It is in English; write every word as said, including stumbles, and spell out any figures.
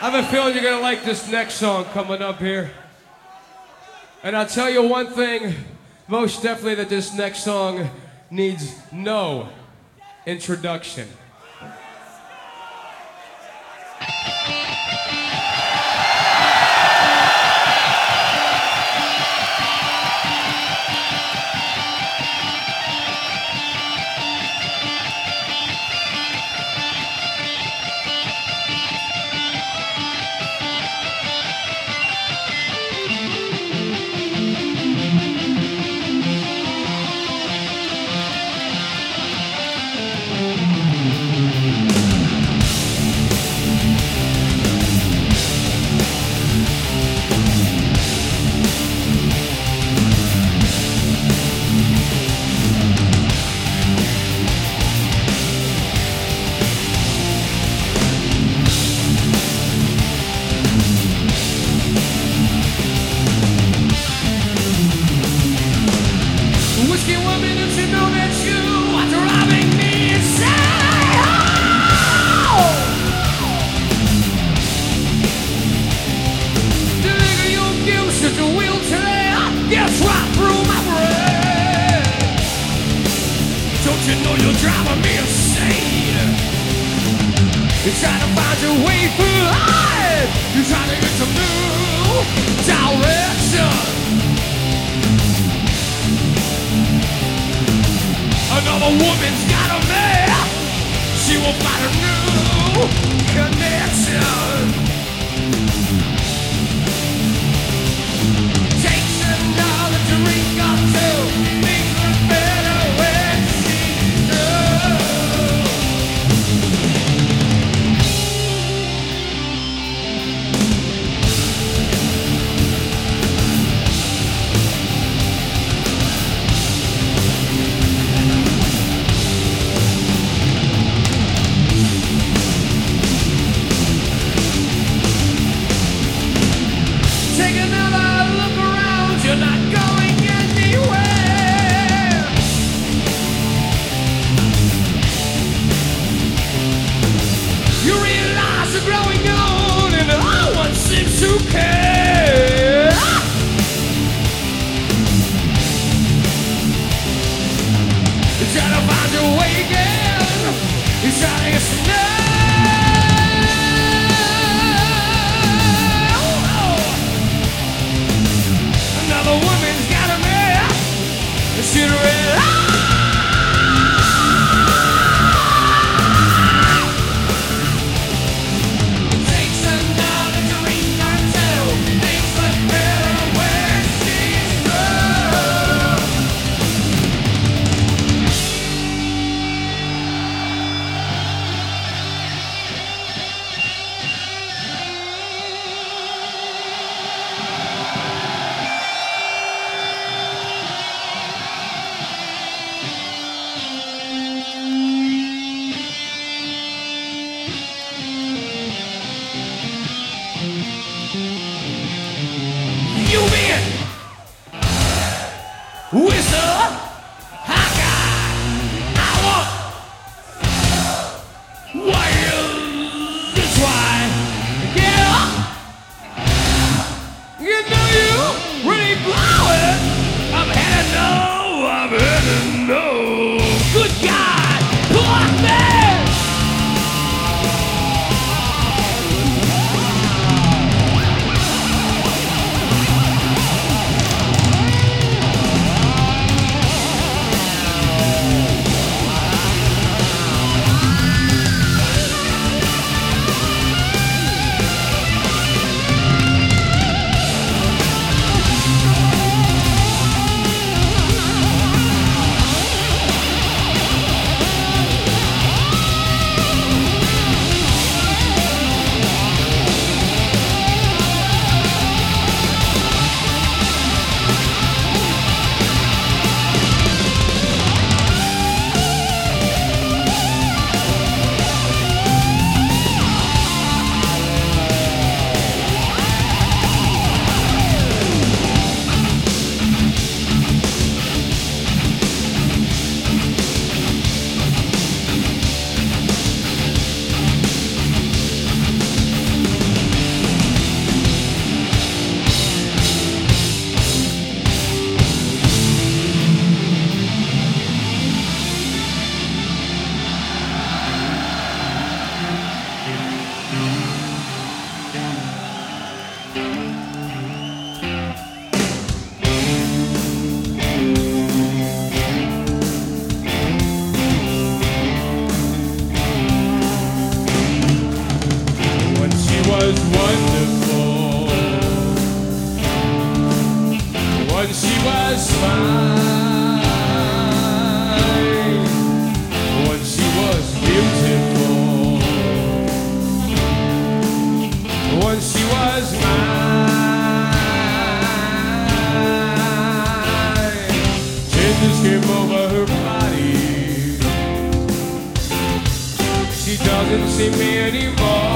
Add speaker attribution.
Speaker 1: I have a feeling you're gonna like this next song coming up here. And I'll tell you one thing, most definitely, that this next song needs no introduction. Whiskey woman, don't you know that you are driving me insane? Oh! The liquor you give such a will today gets right through my brain. Don't you know you're driving me insane? You're trying to find your way through life. You're trying to get some new direction. Another woman's got a man. She will find a new connection. Takes another drink or two. Things look better when she's through. Take another look around, you're not going anywhere. You realize you're growing old and no one seems to care. You're trying to find your way again. You're trying to get some nerve. Another woman's got a man. She'd realize. Takes another drink or two. was wonderful. Once she was mine. Once she was beautiful. Once she was mine. Tenders came over her body. She doesn't see me anymore.